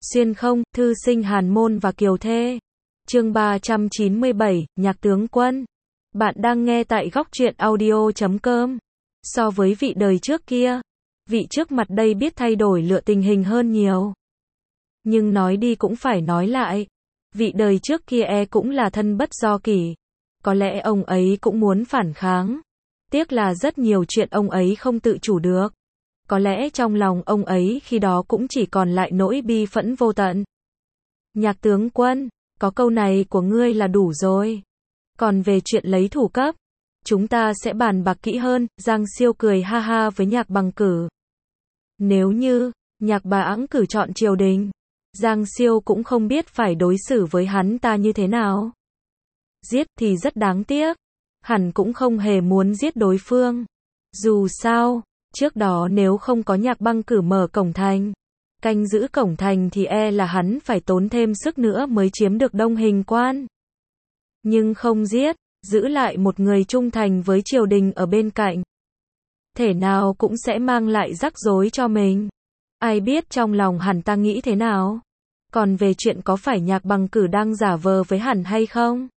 Xuyên không, thư sinh Hàn Môn và Kiều Thê. Chương 397, Nhạc tướng quân. Bạn đang nghe tại góc truyện audio.com. So với vị đời trước kia, vị trước mặt đây biết thay đổi lựa tình hình hơn nhiều. Nhưng nói đi cũng phải nói lại, vị đời trước kia cũng là thân bất do kỷ. Có lẽ ông ấy cũng muốn phản kháng. Tiếc là rất nhiều chuyện ông ấy không tự chủ được. Có lẽ trong lòng ông ấy khi đó cũng chỉ còn lại nỗi bi phẫn vô tận. Nhạc tướng quân, có câu này của ngươi là đủ rồi. Còn về chuyện lấy thủ cấp, chúng ta sẽ bàn bạc kỹ hơn. Giang Siêu cười ha ha với Nhạc Bằng Cử. Nếu như Nhạc Bãng Cử chọn triều đình, Giang Siêu cũng không biết phải đối xử với hắn ta như thế nào. Giết thì rất đáng tiếc, hẳn cũng không hề muốn giết đối phương. Dù sao, trước đó nếu không có Nhạc Băng Cử mở cổng thành, canh giữ cổng thành thì là hắn phải tốn thêm sức nữa mới chiếm được Đông Hình Quan. Nhưng không giết, giữ lại một người trung thành với triều đình ở bên cạnh, thể nào cũng sẽ mang lại rắc rối cho mình. Ai biết trong lòng hắn ta nghĩ thế nào? Còn về chuyện có phải Nhạc Bằng Cử đang giả vờ với hắn hay không?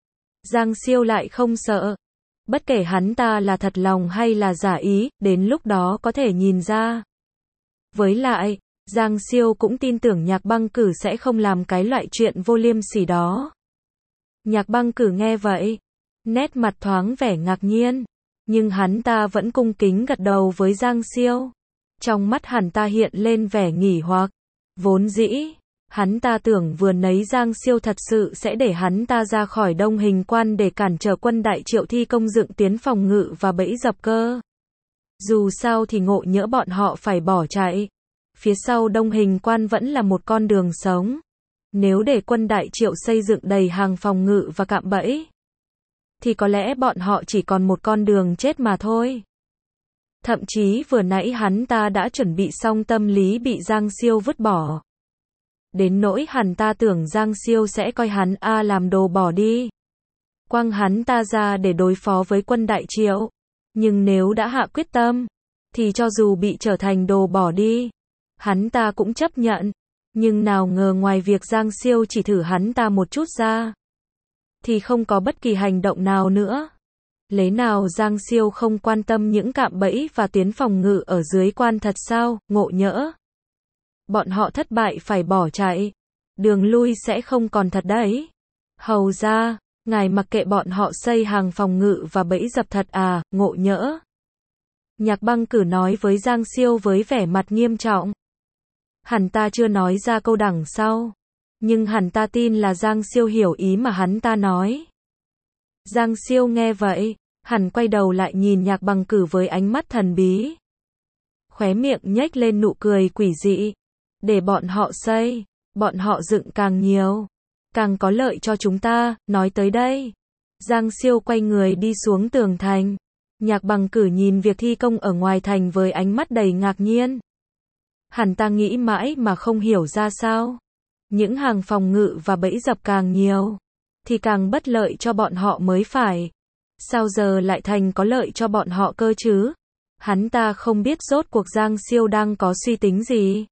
Giang Siêu lại không sợ. Bất kể hắn ta là thật lòng hay là giả ý, đến lúc đó có thể nhìn ra. Với lại, Giang Siêu cũng tin tưởng Nhạc Băng Cử sẽ không làm cái loại chuyện vô liêm sỉ đó. Nhạc Băng Cử nghe vậy, nét mặt thoáng vẻ ngạc nhiên, nhưng hắn ta vẫn cung kính gật đầu với Giang Siêu. Trong mắt hắn ta hiện lên vẻ nghỉ hoặc. Vốn dĩ, hắn ta tưởng vừa nấy Giang Siêu thật sự sẽ để hắn ta ra khỏi Đông Hình Quan để cản trở quân Đại Triệu thi công dựng tiến phòng ngự và bẫy dập cơ. Dù sao thì ngộ nhỡ bọn họ phải bỏ chạy. Phía sau Đông Hình Quan vẫn là một con đường sống. Nếu để quân Đại Triệu xây dựng đầy hàng phòng ngự và cạm bẫy, thì có lẽ bọn họ chỉ còn một con đường chết mà thôi. Thậm chí vừa nãy hắn ta đã chuẩn bị xong tâm lý bị Giang Siêu vứt bỏ. Đến nỗi hắn ta tưởng Giang Siêu sẽ coi hắn làm đồ bỏ đi, quăng hắn ta ra để đối phó với quân Đại Triệu. Nhưng nếu đã hạ quyết tâm, thì cho dù bị trở thành đồ bỏ đi, hắn ta cũng chấp nhận. Nhưng nào ngờ ngoài việc Giang Siêu chỉ thử hắn ta một chút ra, thì không có bất kỳ hành động nào nữa. Lẽ nào Giang Siêu không quan tâm những cạm bẫy và tiến phòng ngự ở dưới quan thật sao? Ngộ nhỡ bọn họ thất bại phải bỏ chạy, đường lui sẽ không còn thật đấy. Hầu ra, ngài mặc kệ bọn họ xây hàng phòng ngự và bẫy dập thật à? Ngộ nhỡ. Nhạc Băng Cử nói với Giang Siêu với vẻ mặt nghiêm trọng. Hắn ta chưa nói ra câu đằng sau, nhưng hắn ta tin là Giang Siêu hiểu ý mà hắn ta nói. Giang Siêu nghe vậy, hắn quay đầu lại nhìn Nhạc Bằng Cử với ánh mắt thần bí. Khóe miệng nhếch lên nụ cười quỷ dị. Để bọn họ xây, bọn họ dựng càng nhiều, càng có lợi cho chúng ta. Nói tới đây, Giang Siêu quay người đi xuống tường thành. Nhạc Bằng Cử nhìn việc thi công ở ngoài thành với ánh mắt đầy ngạc nhiên. Hắn ta nghĩ mãi mà không hiểu ra sao. Những hàng phòng ngự và bẫy dập càng nhiều, thì càng bất lợi cho bọn họ mới phải. Sao giờ lại thành có lợi cho bọn họ cơ chứ? Hắn ta không biết rốt cuộc Giang Siêu đang có suy tính gì.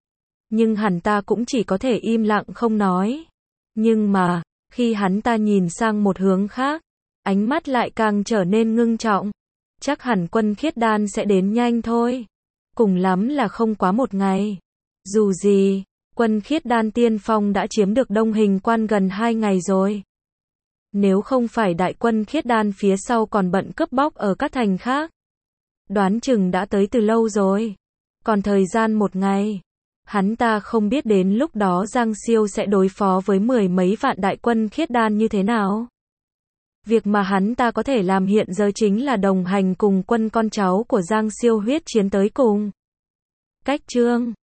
Nhưng hắn ta cũng chỉ có thể im lặng không nói. Nhưng mà, khi hắn ta nhìn sang một hướng khác, ánh mắt lại càng trở nên ngưng trọng. Chắc hẳn quân Khiết Đan sẽ đến nhanh thôi. Cùng lắm là không quá một ngày. Dù gì, quân Khiết Đan tiên phong đã chiếm được Đông Hình Quan gần 2 ngày rồi. Nếu không phải đại quân Khiết Đan phía sau còn bận cướp bóc ở các thành khác, đoán chừng đã tới từ lâu rồi. Còn thời gian một ngày, hắn ta không biết đến lúc đó Giang Siêu sẽ đối phó với 10 mấy vạn đại quân Khiết Đan như thế nào. Việc mà hắn ta có thể làm hiện giờ chính là đồng hành cùng quân con cháu của Giang Siêu huyết chiến tới cùng. Cách chương